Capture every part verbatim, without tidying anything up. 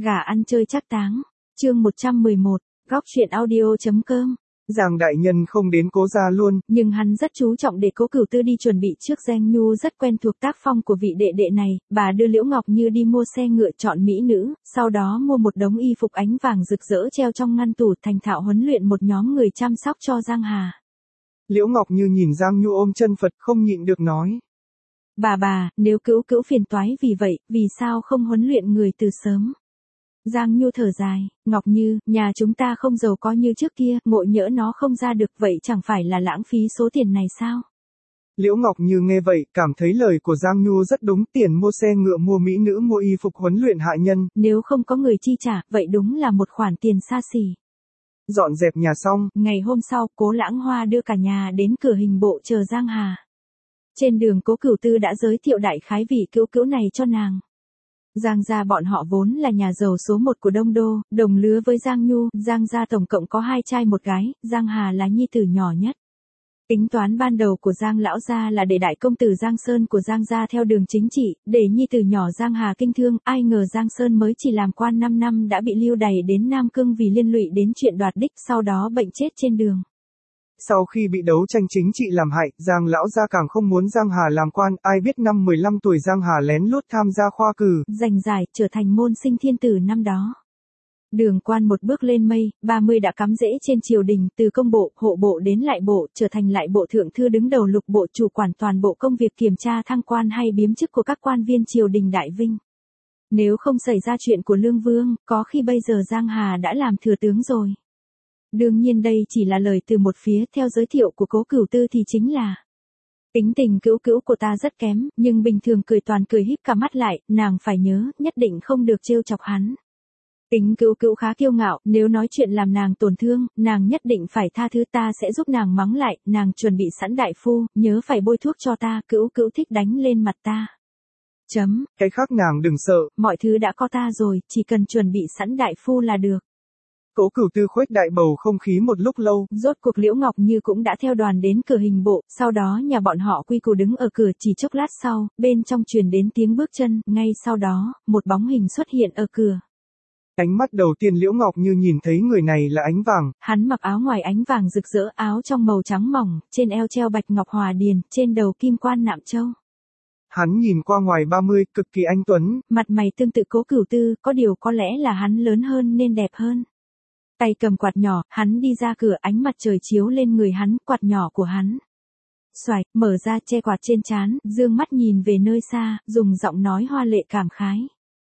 Gà ăn chơi trác táng. Chương một trăm mười một, góc truyện audio.com. Giang đại nhân không đến Cố gia luôn, nhưng hắn rất chú trọng để Cố Cửu Tư đi chuẩn bị trước. Giang Nhu rất quen thuộc tác phong của vị đệ đệ này, bà đưa Liễu Ngọc Như đi mua xe ngựa chọn mỹ nữ, sau đó mua một đống y phục ánh vàng rực rỡ treo trong ngăn tủ, thành thạo huấn luyện một nhóm người chăm sóc cho Giang Hà. Liễu Ngọc Như nhìn Giang Nhu ôm chân Phật không nhịn được nói. Bà bà, nếu Cửu Cửu phiền toái vì vậy, vì sao không huấn luyện người từ sớm? Giang Nhu thở dài, Ngọc Như, nhà chúng ta không giàu có như trước kia, ngộ nhỡ nó không ra được vậy chẳng phải là lãng phí số tiền này sao? Liễu Ngọc Như nghe vậy, cảm thấy lời của Giang Nhu rất đúng, tiền mua xe ngựa, mua mỹ nữ, mua y phục huấn luyện hạ nhân. Nếu không có người chi trả, vậy đúng là một khoản tiền xa xỉ. Dọn dẹp nhà xong, ngày hôm sau, Cố Lãng Hoa đưa cả nhà đến cửa hình bộ chờ Giang Hà. Trên đường Cố Cửu Tư đã giới thiệu đại khái vị Cửu Cửu này cho nàng. Giang gia bọn họ vốn là nhà giàu số một của Đông Đô, đồng lứa với Giang Nhu. Giang gia tổng cộng có hai trai một gái, Giang Hà là nhi tử nhỏ nhất. Tính toán ban đầu của Giang lão gia là để đại công tử Giang Sơn của Giang gia theo đường chính trị, để nhi tử nhỏ Giang Hà kinh thương. Ai ngờ Giang Sơn mới chỉ làm quan năm năm đã bị lưu đày đến Nam Cương vì liên lụy đến chuyện đoạt đích, sau đó bệnh chết trên đường. Sau khi bị đấu tranh chính trị làm hại, Giang lão gia càng không muốn Giang Hà làm quan, ai biết năm mười lăm tuổi Giang Hà lén lút tham gia khoa cử, giành giải, trở thành môn sinh thiên tử năm đó. Đường quan một bước lên mây, ba mươi đã cắm rễ trên triều đình, từ công bộ, hộ bộ đến lại bộ, trở thành lại bộ thượng thư đứng đầu lục bộ, chủ quản toàn bộ công việc kiểm tra thăng quan hay biếm chức của các quan viên triều đình đại vinh. Nếu không xảy ra chuyện của Lương Vương, có khi bây giờ Giang Hà đã làm thừa tướng rồi. Đương nhiên đây chỉ là lời từ một phía, theo giới thiệu của Cố Cửu Tư thì chính là: tính tình Cửu Cửu của ta rất kém, nhưng bình thường cười toàn cười híp cả mắt lại, nàng phải nhớ, nhất định không được trêu chọc hắn. Tính Cửu Cửu khá kiêu ngạo, nếu nói chuyện làm nàng tổn thương, nàng nhất định phải tha thứ, ta sẽ giúp nàng mắng lại, nàng chuẩn bị sẵn đại phu, nhớ phải bôi thuốc cho ta, Cửu Cửu thích đánh lên mặt ta. Chấm. Cái khác nàng đừng sợ, mọi thứ đã có ta rồi, chỉ cần chuẩn bị sẵn đại phu là được. Cố Cửu Tư khuếch đại bầu không khí một lúc lâu, rốt cuộc Liễu Ngọc Như cũng đã theo đoàn đến cửa hình bộ, sau đó nhà bọn họ quy củ đứng ở cửa. Chỉ chốc lát sau, bên trong truyền đến tiếng bước chân, ngay sau đó, một bóng hình xuất hiện ở cửa. Ánh mắt đầu tiên Liễu Ngọc Như nhìn thấy người này là Ánh Vàng. Hắn mặc áo ngoài ánh vàng rực rỡ, áo trong màu trắng mỏng, trên eo treo bạch ngọc hòa điền, trên đầu kim quan nạm châu. Hắn nhìn qua ngoài ba mươi, cực kỳ anh tuấn, mặt mày tương tự Cố Cửu Tư, có điều có lẽ là hắn lớn hơn nên đẹp hơn. Tay cầm quạt nhỏ, hắn đi ra cửa, ánh mặt trời chiếu lên người hắn, quạt nhỏ của hắn xoài, mở ra che quạt trên trán, dương mắt nhìn về nơi xa, dùng giọng nói hoa lệ cảm khái.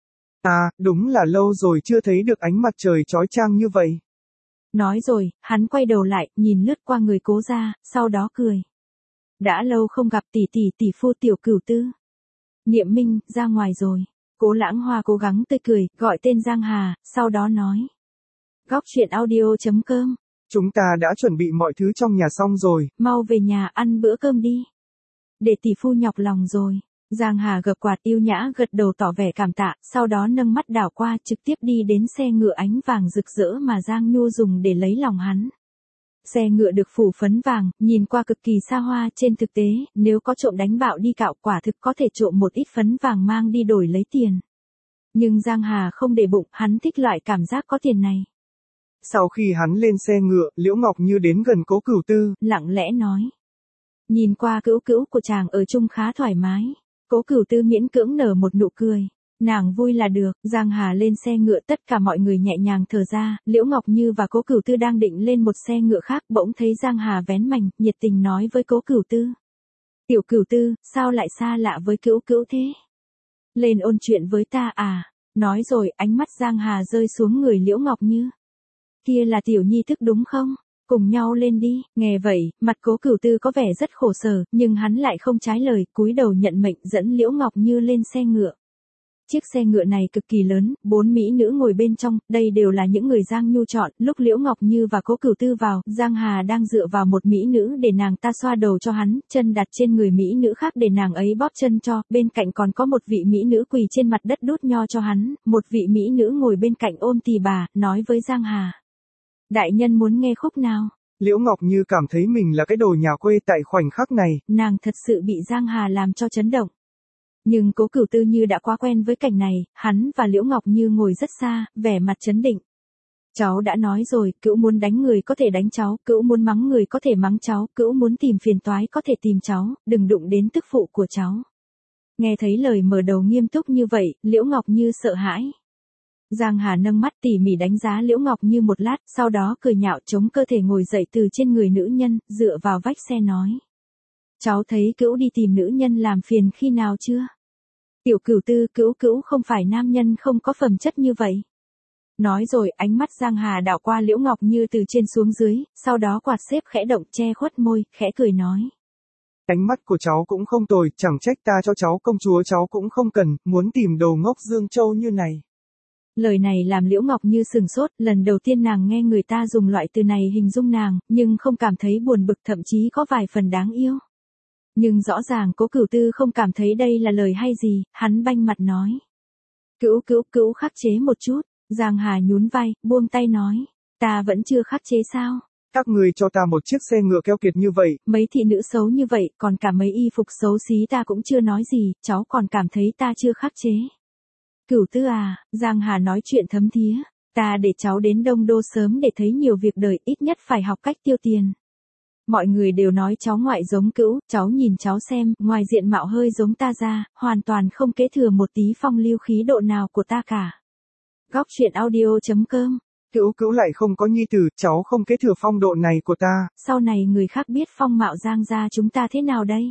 À, đúng là lâu rồi chưa thấy được ánh mặt trời chói chang như vậy. Nói rồi, hắn quay đầu lại, nhìn lướt qua người Cố gia, sau đó cười. Đã lâu không gặp tỷ tỷ tỷ phu Tiểu Cửu Tư. Niệm Minh, ra ngoài rồi. Cố Lãng Hoa cố gắng tươi cười, gọi tên Giang Hà, sau đó nói. Góc truyện audio.com. Chúng ta đã chuẩn bị mọi thứ trong nhà xong rồi. Mau về nhà ăn bữa cơm đi. Để tỷ phu nhọc lòng rồi. Giang Hà gập quạt yêu nhã gật đầu tỏ vẻ cảm tạ, sau đó nâng mắt đảo qua, trực tiếp đi đến xe ngựa ánh vàng rực rỡ mà Giang Nhu dùng để lấy lòng hắn. Xe ngựa được phủ phấn vàng, nhìn qua cực kỳ xa hoa, trên thực tế, nếu có trộm đánh bạo đi cạo quả thực có thể trộm một ít phấn vàng mang đi đổi lấy tiền. Nhưng Giang Hà không để bụng, hắn thích loại cảm giác có tiền này. Sau khi hắn lên xe ngựa, Liễu Ngọc Như đến gần Cố Cửu Tư, lặng lẽ nói. Nhìn qua Cửu Cửu của chàng ở chung khá thoải mái. Cố Cửu Tư miễn cưỡng nở một nụ cười. Nàng vui là được. Giang Hà lên xe ngựa, tất cả mọi người nhẹ nhàng thở ra. Liễu Ngọc Như và Cố Cửu Tư đang định lên một xe ngựa khác, bỗng thấy Giang Hà vén mành, nhiệt tình nói với Cố Cửu Tư. Tiểu Cửu Tư, sao lại xa lạ với Cửu Cửu thế? Lên ôn chuyện với ta à? Nói rồi, ánh mắt Giang Hà rơi xuống người Liễu Ngọc Như. Kia là Tiểu Nhi thức đúng không? Cùng nhau lên đi. Nghe vậy, mặt Cố Cửu Tư có vẻ rất khổ sở, nhưng hắn lại không trái lời, cúi đầu nhận mệnh dẫn Liễu Ngọc Như lên xe ngựa. Chiếc xe ngựa này cực kỳ lớn, bốn mỹ nữ ngồi bên trong, đây đều là những người Giang Nhu chọn. Lúc Liễu Ngọc Như và Cố Cửu Tư vào, Giang Hà đang dựa vào một mỹ nữ để nàng ta xoa đầu cho hắn, chân đặt trên người mỹ nữ khác để nàng ấy bóp chân cho, bên cạnh còn có một vị mỹ nữ quỳ trên mặt đất đút nho cho hắn, một vị mỹ nữ ngồi bên cạnh ôm tỳ bà, nói với Giang Hà. Đại nhân muốn nghe khúc nào? Liễu Ngọc Như cảm thấy mình là cái đồ nhà quê tại khoảnh khắc này. Nàng thật sự bị Giang Hà làm cho chấn động. Nhưng Cố Cửu Tư như đã quá quen với cảnh này, hắn và Liễu Ngọc Như ngồi rất xa, vẻ mặt trấn định. Cháu đã nói rồi, Cữu muốn đánh người có thể đánh cháu, Cữu muốn mắng người có thể mắng cháu, Cữu muốn tìm phiền toái có thể tìm cháu, đừng đụng đến tức phụ của cháu. Nghe thấy lời mở đầu nghiêm túc như vậy, Liễu Ngọc Như sợ hãi. Giang Hà nâng mắt tỉ mỉ đánh giá Liễu Ngọc Như một lát, sau đó cười nhạo chống cơ thể ngồi dậy từ trên người nữ nhân, dựa vào vách xe nói. Cháu thấy Cữu đi tìm nữ nhân làm phiền khi nào chưa? Tiểu Cửu Tư, Cữu Cữu không phải nam nhân không có phẩm chất như vậy. Nói rồi ánh mắt Giang Hà đảo qua Liễu Ngọc Như từ trên xuống dưới, sau đó quạt xếp khẽ động che khuất môi, khẽ cười nói. Ánh mắt của cháu cũng không tồi, chẳng trách ta cho cháu công chúa cháu cũng không cần, muốn tìm đồ ngốc Dương Châu như này. Lời này làm Liễu Ngọc Như sừng sốt, lần đầu tiên nàng nghe người ta dùng loại từ này hình dung nàng, nhưng không cảm thấy buồn bực, thậm chí có vài phần đáng yêu. Nhưng rõ ràng Cố Cửu Tư không cảm thấy đây là lời hay gì, hắn banh mặt nói. Cữu Cữu Cữu khắc chế một chút. Giang Hà nhún vai, buông tay nói. Ta vẫn chưa khắc chế sao? Các người cho ta một chiếc xe ngựa keo kiệt như vậy. Mấy thị nữ xấu như vậy, còn cả mấy y phục xấu xí ta cũng chưa nói gì, cháu còn cảm thấy ta chưa khắc chế. Cửu Tư à, Giang Hà nói chuyện thấm thía. Ta để cháu đến Đông Đô sớm để thấy nhiều việc đời, ít nhất phải học cách tiêu tiền. Mọi người đều nói cháu ngoại giống Cữu, cháu nhìn cháu xem, ngoài diện mạo hơi giống ta ra, hoàn toàn không kế thừa một tí phong lưu khí độ nào của ta cả. Góc truyện audio chấm com. Cữu Cữu lại không có nhi tử, cháu không kế thừa phong độ này của ta. Sau này người khác biết phong mạo Giang gia chúng ta thế nào đây?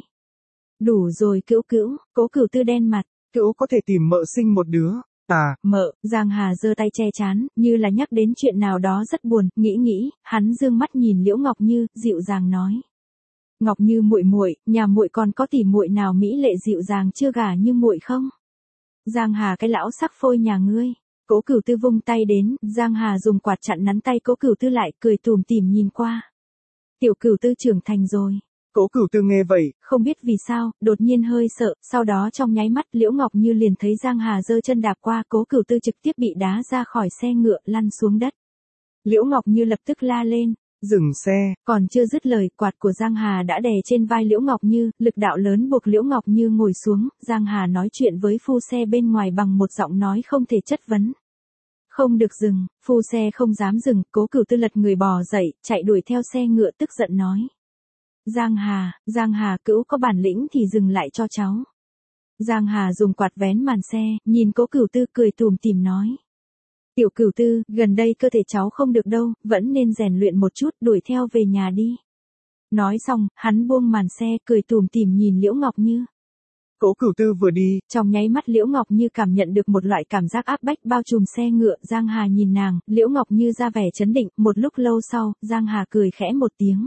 Đủ rồi Cữu Cữu, Cố Cửu Tư đen mặt. Cữu có thể tìm mợ sinh một đứa. À, mợ, Giang Hà giơ tay che chán, như là nhắc đến chuyện nào đó rất buồn, nghĩ nghĩ, hắn dương mắt nhìn Liễu Ngọc Như, dịu dàng nói. Ngọc Như muội muội, nhà muội còn có tỷ muội nào mỹ lệ dịu dàng chưa gả như muội không? Giang Hà cái lão sắc phôi nhà ngươi. Cố Cửu Tư vung tay đến, Giang Hà dùng quạt chặn nắn tay Cố Cửu Tư lại, cười tủm tỉm nhìn qua. Tiểu Cửu Tư trưởng thành rồi. Cố Cửu Tư nghe vậy, không biết vì sao, đột nhiên hơi sợ, sau đó trong nháy mắt Liễu Ngọc Như liền thấy Giang Hà giơ chân đạp qua, Cố Cửu Tư trực tiếp bị đá ra khỏi xe ngựa, lăn xuống đất. Liễu Ngọc Như lập tức la lên. Dừng xe. Còn chưa dứt lời, quạt của Giang Hà đã đè trên vai Liễu Ngọc Như, lực đạo lớn buộc Liễu Ngọc Như ngồi xuống, Giang Hà nói chuyện với phu xe bên ngoài bằng một giọng nói không thể chất vấn. Không được dừng, phu xe không dám dừng, Cố Cửu Tư lật người bò dậy, chạy đuổi theo xe ngựa tức giận nói. Giang Hà, Giang Hà Cữu có bản lĩnh thì dừng lại cho cháu. Giang Hà dùng quạt vén màn xe, nhìn Cố Cửu Tư cười tủm tỉm nói. Tiểu Cửu Tư, gần đây cơ thể cháu không được đâu, vẫn nên rèn luyện một chút, đuổi theo về nhà đi. Nói xong, hắn buông màn xe, cười tủm tỉm nhìn Liễu Ngọc Như. Cố Cửu Tư vừa đi, trong nháy mắt Liễu Ngọc Như cảm nhận được một loại cảm giác áp bách bao trùm xe ngựa, Giang Hà nhìn nàng, Liễu Ngọc Như ra vẻ chấn định, một lúc lâu sau, Giang Hà cười khẽ một tiếng.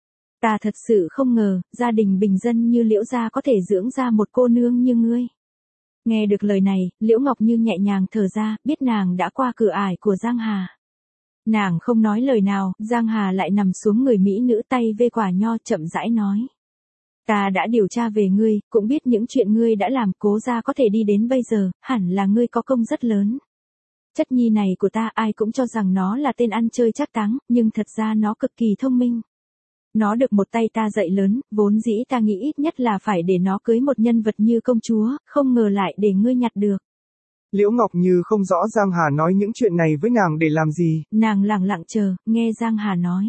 Ta thật sự không ngờ, gia đình bình dân như Liễu gia có thể dưỡng ra một cô nương như ngươi. Nghe được lời này, Liễu Ngọc Như nhẹ nhàng thở ra, biết nàng đã qua cửa ải của Giang Hà. Nàng không nói lời nào, Giang Hà lại nằm xuống người mỹ nữ tay vê quả nho chậm rãi nói. Ta đã điều tra về ngươi, cũng biết những chuyện ngươi đã làm, Cố gia có thể đi đến bây giờ, hẳn là ngươi có công rất lớn. Chất nhi này của ta ai cũng cho rằng nó là tên ăn chơi trác táng, nhưng thật ra nó cực kỳ thông minh. Nó được một tay ta dạy lớn, vốn dĩ ta nghĩ ít nhất là phải để nó cưới một nhân vật như công chúa, không ngờ lại để ngươi nhặt được. Liễu Ngọc Như không rõ Giang Hà nói những chuyện này với nàng để làm gì. Nàng lặng lặng chờ, nghe Giang Hà nói.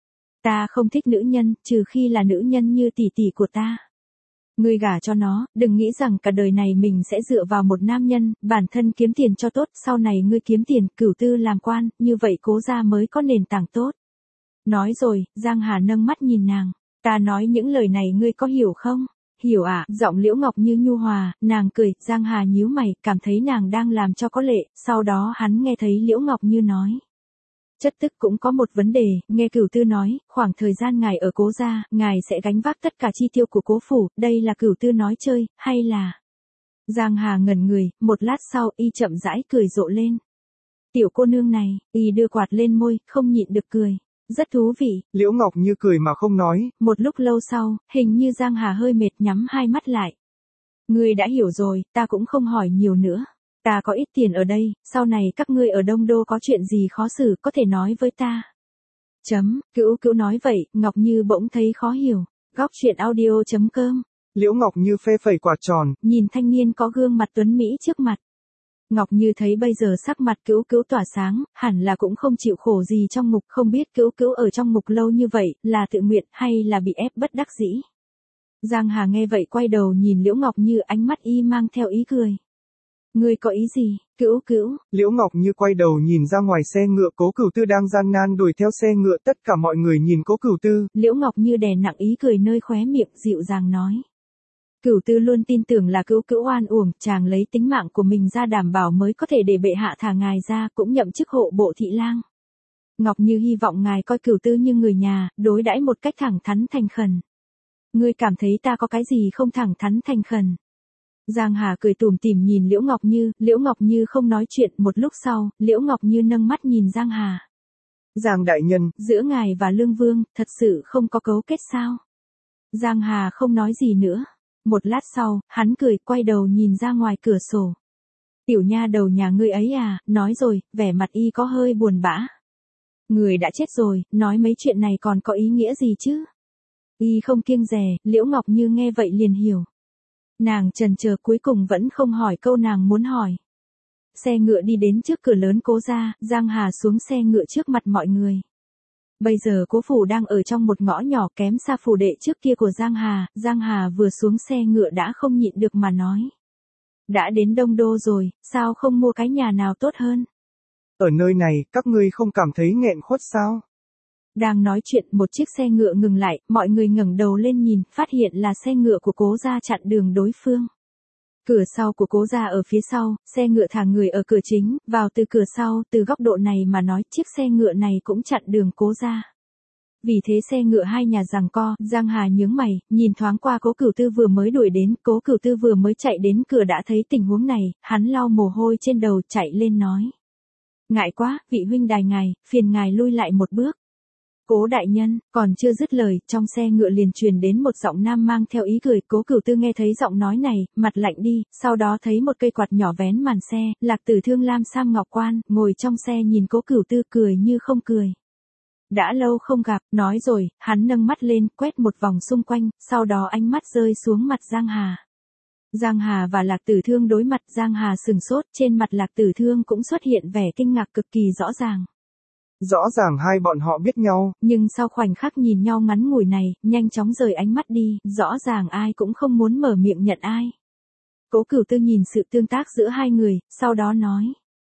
Ta không thích nữ nhân, trừ khi là nữ nhân như tỷ tỷ của ta. Ngươi gả cho nó, đừng nghĩ rằng cả đời này mình sẽ dựa vào một nam nhân, bản thân kiếm tiền cho tốt, sau này ngươi kiếm tiền, Cửu Tư làm quan, như vậy Cố gia mới có nền tảng tốt. Nói rồi, Giang Hà nâng mắt nhìn nàng. Ta nói những lời này ngươi có hiểu không? Hiểu ạ, à? Giọng Liễu Ngọc Như nhu hòa, nàng cười, Giang Hà nhíu mày, cảm thấy nàng đang làm cho có lệ, sau đó hắn nghe thấy Liễu Ngọc Như nói. Chất tức cũng có một vấn đề, nghe Cửu Tư nói, khoảng thời gian ngài ở Cố gia, ngài sẽ gánh vác tất cả chi tiêu của Cố phủ, đây là Cửu Tư nói chơi, hay là... Giang Hà ngẩn người, một lát sau y chậm rãi cười rộ lên. Tiểu cô nương này, y đưa quạt lên môi, không nhịn được cười. Rất thú vị. Liễu Ngọc Như cười mà không nói. Một lúc lâu sau, hình như Giang Hà hơi mệt nhắm hai mắt lại. Ngươi đã hiểu rồi, ta cũng không hỏi nhiều nữa. Ta có ít tiền ở đây, sau này các ngươi ở Đông Đô có chuyện gì khó xử có thể nói với ta. Chấm, Cữu Cữu nói vậy, Ngọc Như bỗng thấy khó hiểu. Góc truyện audio chấm com Liễu Ngọc Như phe phẩy quạt tròn, nhìn thanh niên có gương mặt tuấn Mỹ trước mặt. Ngọc Như thấy bây giờ sắc mặt Cữu Cữu tỏa sáng, hẳn là cũng không chịu khổ gì trong ngục, không biết Cữu Cữu ở trong ngục lâu như vậy, là tự nguyện hay là bị ép bất đắc dĩ. Giang Hà nghe vậy quay đầu nhìn Liễu Ngọc Như, ánh mắt y mang theo ý cười. Ngươi có ý gì, Cữu Cữu? Liễu Ngọc Như quay đầu nhìn ra ngoài xe ngựa, Cố Cửu Tư đang gian nan đuổi theo xe ngựa, tất cả mọi người nhìn Cố Cửu Tư. Liễu Ngọc Như đè nặng ý cười nơi khóe miệng, dịu dàng nói. Cửu Tư luôn tin tưởng là Cữu Cữu oan uổng, chàng lấy tính mạng của mình ra đảm bảo mới có thể để bệ hạ thả ngài ra, cũng nhậm chức hộ bộ thị lang. Ngọc Như hy vọng ngài coi Cửu Tư như người nhà, đối đãi một cách thẳng thắn thành khẩn. Ngươi cảm thấy ta có cái gì không thẳng thắn thành khẩn? Giang Hà cười tủm tỉm nhìn Liễu Ngọc Như, Liễu Ngọc Như không nói chuyện, một lúc sau, Liễu Ngọc Như nâng mắt nhìn Giang Hà. Giang đại nhân, giữa ngài và Lương Vương, thật sự không có cấu kết sao? Giang Hà không nói gì nữa. Một lát sau, hắn cười, quay đầu nhìn ra ngoài cửa sổ. Tiểu nha đầu nhà ngươi ấy à, nói rồi, vẻ mặt y có hơi buồn bã. Người đã chết rồi, nói mấy chuyện này còn có ý nghĩa gì chứ? Y không kiêng dè, Liễu Ngọc Như nghe vậy liền hiểu. Nàng chần chờ cuối cùng vẫn không hỏi câu nàng muốn hỏi. Xe ngựa đi đến trước cửa lớn Cố gia, Giang Hà xuống xe ngựa trước mặt mọi người. Bây giờ Cố phủ đang ở trong một ngõ nhỏ kém xa phủ đệ trước kia của Giang Hà, Giang Hà vừa xuống xe ngựa đã không nhịn được mà nói. Đã đến Đông Đô rồi, sao không mua cái nhà nào tốt hơn? Ở nơi này, các ngươi không cảm thấy nghẹn khuất sao? Đang nói chuyện, một chiếc xe ngựa ngừng lại, mọi người ngẩng đầu lên nhìn, phát hiện là xe ngựa của Cố gia chặn đường đối phương. Cửa sau của Cố gia ở phía sau, xe ngựa thả người ở cửa chính, vào từ cửa sau, từ góc độ này mà nói, chiếc xe ngựa này cũng chặn đường Cố gia. Vì thế xe ngựa hai nhà giằng co, Giang Hà nhướng mày, nhìn thoáng qua Cố Cửu Tư vừa mới đuổi đến, Cố Cửu Tư vừa mới chạy đến cửa đã thấy tình huống này, hắn lau mồ hôi trên đầu, chạy lên nói. Ngại quá, vị huynh đài ngài, phiền ngài lui lại một bước. Cố đại nhân, còn chưa dứt lời, trong xe ngựa liền truyền đến một giọng nam mang theo ý cười, Cố Cửu Tư nghe thấy giọng nói này, mặt lạnh đi, sau đó thấy một cây quạt nhỏ vén màn xe, Lạc Tử Thương lam sam ngọc quan, ngồi trong xe nhìn Cố Cửu Tư cười như không cười. Đã lâu không gặp, nói rồi, hắn nâng mắt lên, quét một vòng xung quanh, sau đó ánh mắt rơi xuống mặt Giang Hà. Giang Hà và Lạc Tử Thương đối mặt, Giang Hà sừng sốt, trên mặt Lạc Tử Thương cũng xuất hiện vẻ kinh ngạc cực kỳ rõ ràng. Rõ ràng hai bọn họ biết nhau, nhưng sau khoảnh khắc nhìn nhau ngắn ngủi này, nhanh chóng rời ánh mắt đi, rõ ràng ai cũng không muốn mở miệng nhận ai. Cố Cửu Tư nhìn sự tương tác giữa hai người, sau đó nói.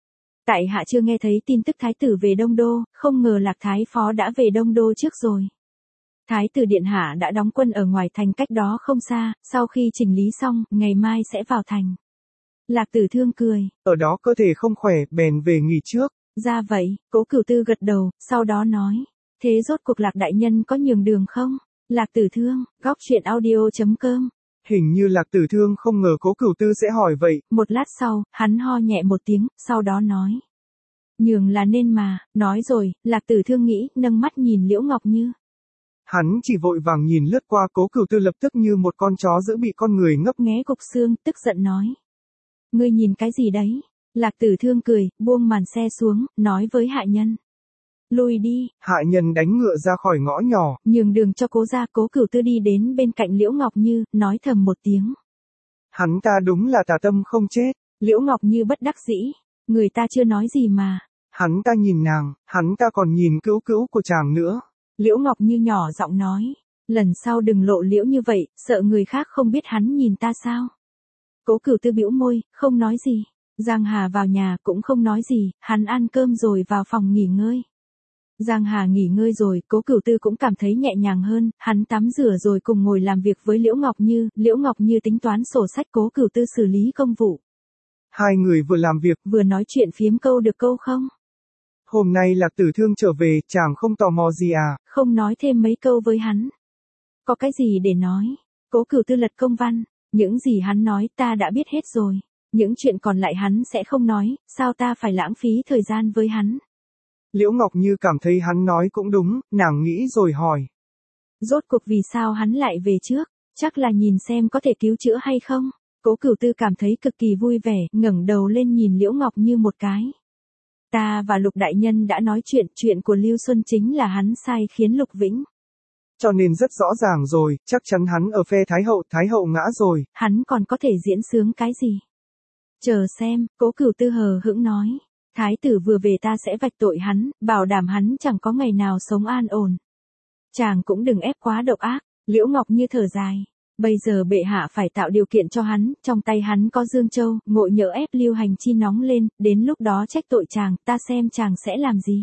Tại hạ chưa nghe thấy tin tức thái tử về Đông Đô, không ngờ Lạc Thái Phó đã về Đông Đô trước rồi. Thái tử điện hạ đã đóng quân ở ngoài thành cách đó không xa, sau khi chỉnh lý xong, ngày mai sẽ vào thành. Lạc Tử Thương cười. Ở đó cơ thể không khỏe, bèn về nghỉ trước. Ra vậy, Cố Cửu Tư gật đầu, sau đó nói. Thế rốt cuộc Lạc đại nhân có nhường đường không? Lạc Tử Thương, góc truyện audio chấm com. Hình như Lạc Tử Thương không ngờ Cố Cửu Tư sẽ hỏi vậy. Một lát sau, hắn ho nhẹ một tiếng, sau đó nói. Nhường là nên mà, nói rồi, Lạc Tử Thương nghĩ, nâng mắt nhìn Liễu Ngọc Như. Hắn chỉ vội vàng nhìn lướt qua, Cố Cửu Tư lập tức như một con chó dữ bị con người ngấp nghé cục xương, tức giận nói. Ngươi nhìn cái gì đấy? Lạc Tử Thương cười, buông màn xe xuống, nói với hạ nhân. Lùi đi. Hạ nhân đánh ngựa ra khỏi ngõ nhỏ. Nhường đường cho Cố gia. Cố Cửu Tư đi đến bên cạnh Liễu Ngọc Như, nói thầm một tiếng. Hắn ta đúng là tà tâm không chết. Liễu Ngọc Như bất đắc dĩ. Người ta chưa nói gì mà. Hắn ta nhìn nàng, hắn ta còn nhìn Cữu Cữu của chàng nữa. Liễu Ngọc Như nhỏ giọng nói. Lần sau đừng lộ liễu như vậy, sợ người khác không biết hắn nhìn ta sao. Cố Cửu Tư bĩu môi, không nói gì. Giang Hà vào nhà cũng không nói gì, hắn ăn cơm rồi vào phòng nghỉ ngơi. Giang Hà nghỉ ngơi rồi, Cố Cửu Tư cũng cảm thấy nhẹ nhàng hơn, hắn tắm rửa rồi cùng ngồi làm việc với Liễu Ngọc Như, Liễu Ngọc Như tính toán sổ sách, Cố Cửu Tư xử lý công vụ. Hai người vừa làm việc, vừa nói chuyện phiếm câu được câu không? Hôm nay Lạc Tử Thương trở về, chàng không tò mò gì à? Không nói thêm mấy câu với hắn. Có cái gì để nói? Cố Cửu Tư lật công văn, những gì hắn nói ta đã biết hết rồi. Những chuyện còn lại hắn sẽ không nói, sao ta phải lãng phí thời gian với hắn? Liễu Ngọc Như cảm thấy hắn nói cũng đúng, nàng nghĩ rồi hỏi. Rốt cuộc vì sao hắn lại về trước? Chắc là nhìn xem có thể cứu chữa hay không? Cố Cửu Tư cảm thấy cực kỳ vui vẻ, ngẩng đầu lên nhìn Liễu Ngọc Như một cái. Ta và Lục đại nhân đã nói chuyện, chuyện của Lưu Xuân chính là hắn sai khiến Lục Vĩnh. Cho nên rất rõ ràng rồi, chắc chắn hắn ở phe Thái hậu, Thái hậu ngã rồi. Hắn còn có thể diễn sướng cái gì? Chờ xem, Cố Cửu Tư hờ hững nói. Thái tử vừa về ta sẽ vạch tội hắn, bảo đảm hắn chẳng có ngày nào sống an ổn. Chàng cũng đừng ép quá độc ác, Liễu Ngọc Như thở dài. Bây giờ bệ hạ phải tạo điều kiện cho hắn, trong tay hắn có Dương Châu, ngộ nhỡ ép Lưu Hành Chi nóng lên, đến lúc đó trách tội chàng, ta xem chàng sẽ làm gì.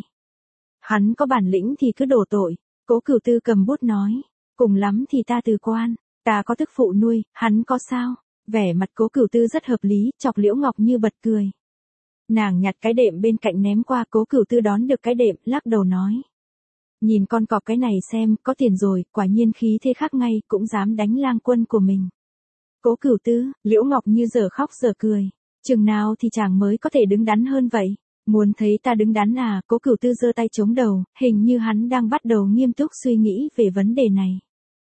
Hắn có bản lĩnh thì cứ đổ tội, Cố Cửu Tư cầm bút nói. Cùng lắm thì ta từ quan, ta có tức phụ nuôi, hắn có sao? Vẻ mặt Cố Cửu Tư rất hợp lý, chọc Liễu Ngọc Như bật cười. Nàng nhặt cái đệm bên cạnh ném qua, Cố Cửu Tư đón được cái đệm, lắc đầu nói. Nhìn con cọp cái này xem, có tiền rồi, quả nhiên khí thế khác ngay, cũng dám đánh lang quân của mình. Cố Cửu Tư, Liễu Ngọc Như giờ khóc giờ cười. Chừng nào thì chàng mới có thể đứng đắn hơn vậy? Muốn thấy ta đứng đắn à? Cố Cửu Tư giơ tay chống đầu, hình như hắn đang bắt đầu nghiêm túc suy nghĩ về vấn đề này.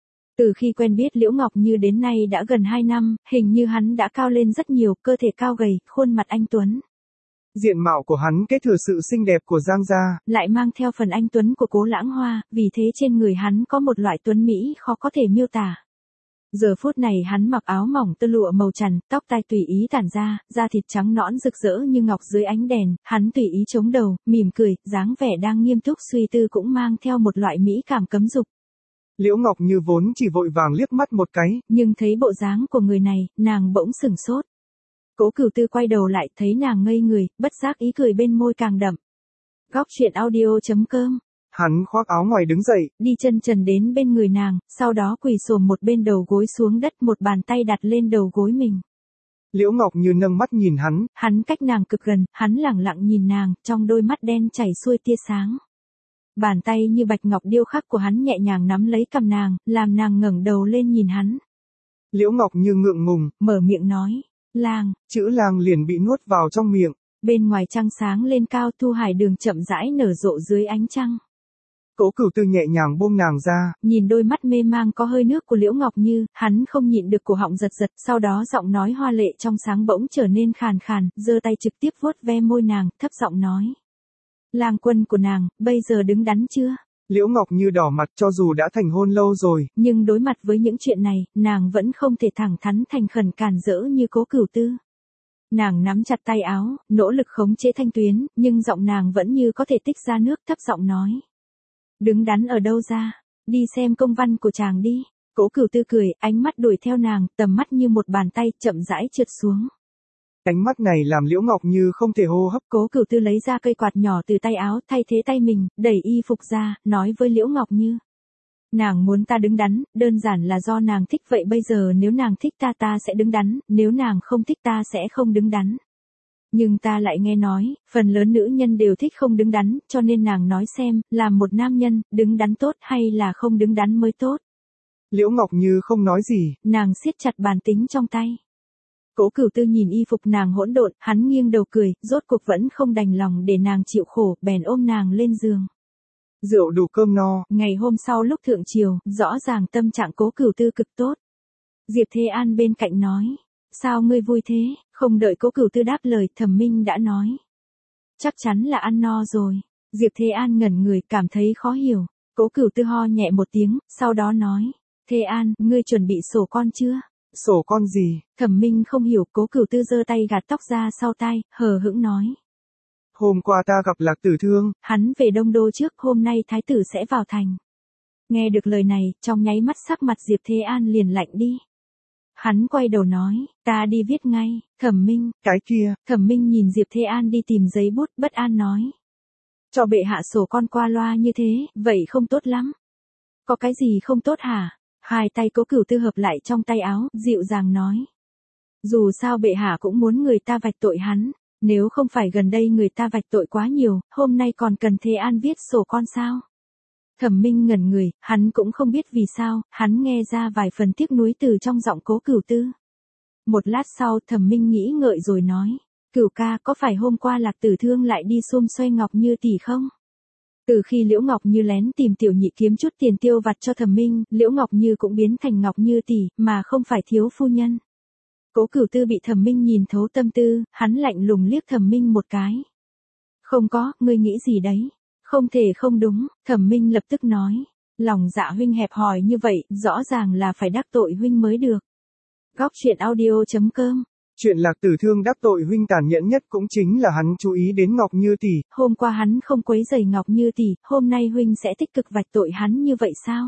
Từ khi quen biết Liễu Ngọc Như đến nay đã gần hai năm, hình như hắn đã cao lên rất nhiều, cơ thể cao gầy, khuôn mặt anh tuấn. Diện mạo của hắn kế thừa sự xinh đẹp của Giang gia, lại mang theo phần anh tuấn của Cố Lãng Hoa, vì thế trên người hắn có một loại tuấn mỹ khó có thể miêu tả. Giờ phút này hắn mặc áo mỏng tơ lụa màu trần, tóc tai tùy ý tản ra, da thịt trắng nõn rực rỡ như ngọc dưới ánh đèn, hắn tùy ý chống đầu, mỉm cười, dáng vẻ đang nghiêm túc suy tư cũng mang theo một loại mỹ cảm cấm dục. Liễu Ngọc Như vốn chỉ vội vàng liếc mắt một cái, nhưng thấy bộ dáng của người này, nàng bỗng sửng sốt. Cố Cửu Tư quay đầu lại, thấy nàng ngây người, bất giác ý cười bên môi càng đậm. Góc truyện audio chấm com. Hắn khoác áo ngoài đứng dậy, đi chân trần đến bên người nàng, sau đó quỳ xổm một bên đầu gối xuống đất, một bàn tay đặt lên đầu gối mình. Liễu Ngọc Như nâng mắt nhìn hắn, hắn cách nàng cực gần, hắn lẳng lặng nhìn nàng, trong đôi mắt đen chảy xuôi tia sáng. Bàn tay như bạch ngọc điêu khắc của hắn nhẹ nhàng nắm lấy cằm nàng, làm nàng ngẩng đầu lên nhìn hắn. Liễu Ngọc Như ngượng ngùng, mở miệng nói, lang, chữ lang liền bị nuốt vào trong miệng. Bên ngoài trăng sáng lên cao, Thu Hải Đường chậm rãi nở rộ dưới ánh trăng. Cố Cửu Tư nhẹ nhàng buông nàng ra, nhìn đôi mắt mê mang có hơi nước của Liễu Ngọc Như, hắn không nhịn được cổ họng giật giật, sau đó giọng nói hoa lệ trong sáng bỗng trở nên khàn khàn, giơ tay trực tiếp vuốt ve môi nàng, thấp giọng nói. Lang quân của nàng, bây giờ đứng đắn chưa? Liễu Ngọc Như đỏ mặt, cho dù đã thành hôn lâu rồi, nhưng đối mặt với những chuyện này, nàng vẫn không thể thẳng thắn thành khẩn cản rỡ như Cố Cửu Tư. Nàng nắm chặt tay áo, nỗ lực khống chế thanh tuyến, nhưng giọng nàng vẫn như có thể tích ra nước, thấp giọng nói. Đứng đắn ở đâu ra? Đi xem công văn của chàng đi. Cố Cửu Tư cười, ánh mắt đuổi theo nàng, tầm mắt như một bàn tay chậm rãi trượt xuống. Ánh mắt này làm Liễu Ngọc Như không thể hô hấp. Cố Cửu Tư lấy ra cây quạt nhỏ từ tay áo, thay thế tay mình, đẩy y phục ra, nói với Liễu Ngọc Như. Nàng muốn ta đứng đắn, đơn giản là do nàng thích, vậy bây giờ nếu nàng thích ta ta sẽ đứng đắn, nếu nàng không thích ta sẽ không đứng đắn. Nhưng ta lại nghe nói, phần lớn nữ nhân đều thích không đứng đắn, cho nên nàng nói xem, làm một nam nhân, đứng đắn tốt hay là không đứng đắn mới tốt. Liễu Ngọc Như không nói gì. Nàng siết chặt bàn tính trong tay. Cố Cửu Tư nhìn y phục nàng hỗn độn, hắn nghiêng đầu cười, rốt cuộc vẫn không đành lòng để nàng chịu khổ, bèn ôm nàng lên giường. Rượu đủ cơm no. Ngày hôm sau lúc thượng triều, rõ ràng tâm trạng Cố Cửu Tư cực tốt. Diệp Thế An bên cạnh nói, sao ngươi vui thế? Không đợi Cố Cửu Tư đáp lời, Thẩm Minh đã nói. Chắc chắn là ăn no rồi. Diệp Thế An ngẩn người, cảm thấy khó hiểu. Cố Cửu Tư ho nhẹ một tiếng, sau đó nói. Thế An, ngươi chuẩn bị sổ con chưa? Sổ con gì? Thẩm Minh không hiểu, Cố Cửu Tư giơ tay gạt tóc ra sau tai, hờ hững nói. Hôm qua ta gặp Lạc Tử Thương. Hắn về Đông Đô trước, hôm nay Thái tử sẽ vào thành. Nghe được lời này, trong nháy mắt sắc mặt Diệp Thế An liền lạnh đi. Hắn quay đầu nói, ta đi viết ngay. Thẩm Minh, cái kia. Thẩm Minh nhìn Diệp Thế An đi tìm giấy bút, bất an nói. Cho bệ hạ sổ con qua loa như thế, vậy không tốt lắm. Có cái gì không tốt hả? Hai tay Cố Cửu Tư hợp lại trong tay áo, dịu dàng nói. Dù sao bệ hạ cũng muốn người ta vạch tội hắn. Nếu không phải gần đây người ta vạch tội quá nhiều, hôm nay còn cần Thế An viết sổ con sao? Thẩm Minh ngẩn người, hắn cũng không biết vì sao, hắn nghe ra vài phần tiếc nuối từ trong giọng Cố Cửu Tư. Một lát sau Thẩm Minh nghĩ ngợi rồi nói, Cửu ca, có phải hôm qua Lạc Tử Thương lại đi xum xoay Ngọc Như tỷ không? Từ khi Liễu Ngọc Như lén tìm Tiểu Nhị kiếm chút tiền tiêu vặt cho Thẩm Minh, Liễu Ngọc Như cũng biến thành Ngọc Như tỷ, mà không phải thiếu phu nhân. Cố Cửu Tư bị Thẩm Minh nhìn thấu tâm tư, hắn lạnh lùng liếc Thẩm Minh một cái. Không có, ngươi nghĩ gì đấy? Không thể không đúng, Thẩm Minh lập tức nói. Lòng dạ huynh hẹp hòi như vậy, rõ ràng là phải đắc tội huynh mới được. Góc truyện audio chấm com. Chuyện Lạc Tử Thương đắc tội huynh tàn nhẫn nhất cũng chính là hắn chú ý đến Ngọc Như tỷ. Hôm qua hắn không quấy rầy Ngọc Như tỷ, hôm nay huynh sẽ tích cực vạch tội hắn như vậy sao?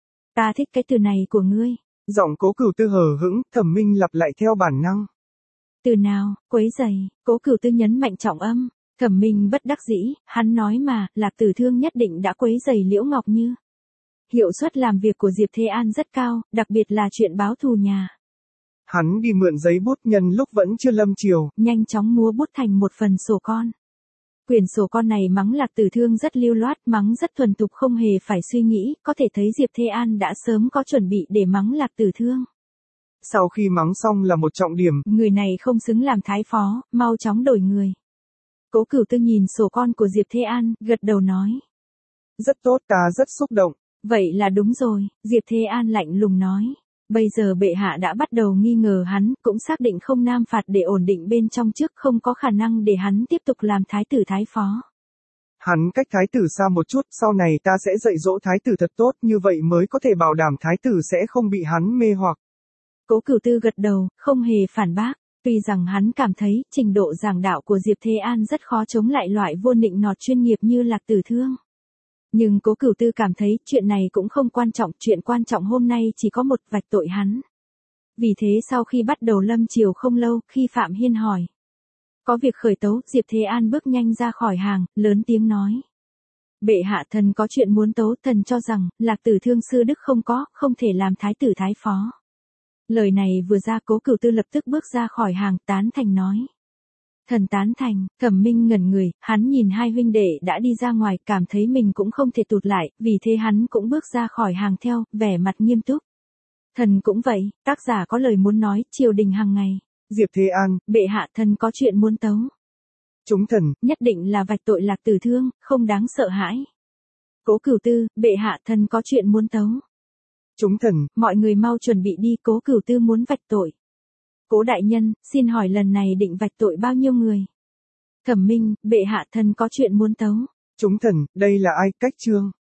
Ta thích cái từ này của ngươi. Giọng Cố Cửu Tư hờ hững, Thẩm Minh lặp lại theo bản năng. Từ nào, quấy rầy? Cố Cửu Tư nhấn mạnh trọng âm. Thẩm Minh bất đắc dĩ, hắn nói mà, Lạc Tử Thương nhất định đã quấy rầy Liễu Ngọc Như. Hiệu suất làm việc của Diệp Thế An rất cao, đặc biệt là chuyện báo thù nhà. Hắn đi mượn giấy bút nhân lúc vẫn chưa lâm chiều, nhanh chóng múa bút thành một phần sổ con. Quyển sổ con này mắng Lạc Tử Thương rất lưu loát, mắng rất thuần thục không hề phải suy nghĩ, có thể thấy Diệp Thế An đã sớm có chuẩn bị để mắng Lạc Tử Thương. Sau khi mắng xong là một trọng điểm, người này không xứng làm thái phó, mau chóng đổi người. Cố Cửu Tư nhìn sổ con của Diệp Thế An, gật đầu nói. Rất tốt, ta rất xúc động. Vậy là đúng rồi, Diệp Thế An lạnh lùng nói. Bây giờ bệ hạ đã bắt đầu nghi ngờ hắn, cũng xác định không nam phạt để ổn định bên trong trước, không có khả năng để hắn tiếp tục làm thái tử thái phó. Hắn cách thái tử xa một chút, sau này ta sẽ dạy dỗ thái tử thật tốt, như vậy mới có thể bảo đảm thái tử sẽ không bị hắn mê hoặc. Cố Cửu Tư gật đầu, không hề phản bác, tuy rằng hắn cảm thấy trình độ giảng đạo của Diệp Thế An rất khó chống lại loại vô nịnh nọt chuyên nghiệp như Lạc Tử Thương. Nhưng Cố Cửu Tư cảm thấy chuyện này cũng không quan trọng, chuyện quan trọng hôm nay chỉ có một, vạch tội hắn. Vì thế sau khi bắt đầu lâm chiều không lâu, khi Phạm Hiên hỏi. Có việc khởi tấu, Diệp Thế An bước nhanh ra khỏi hàng, lớn tiếng nói. Bệ hạ, thần có chuyện muốn tấu, thần cho rằng, Lạc Tử Thương sư đức không có, không thể làm thái tử thái phó. Lời này vừa ra, Cố Cửu Tư lập tức bước ra khỏi hàng, tán thành nói. Thần tán thành. Thẩm Minh ngẩn người, hắn nhìn hai huynh đệ đã đi ra ngoài, cảm thấy mình cũng không thể tụt lại, vì thế hắn cũng bước ra khỏi hàng theo, vẻ mặt nghiêm túc. Thần cũng vậy, tác giả có lời muốn nói, triều đình hàng ngày. Diệp Thế An, bệ hạ, thần có chuyện muốn tấu. Chúng thần, nhất định là vạch tội Lạc Tử Thương, không đáng sợ hãi. Cố Cửu Tư, bệ hạ, thần có chuyện muốn tấu. Chúng thần, mọi người mau chuẩn bị đi, Cố Cửu Tư muốn vạch tội. Cố đại nhân, xin hỏi lần này định vạch tội bao nhiêu người? Thẩm Minh, bệ hạ, thần có chuyện muốn tấu. Chúng thần, đây là ai, Cách Trương?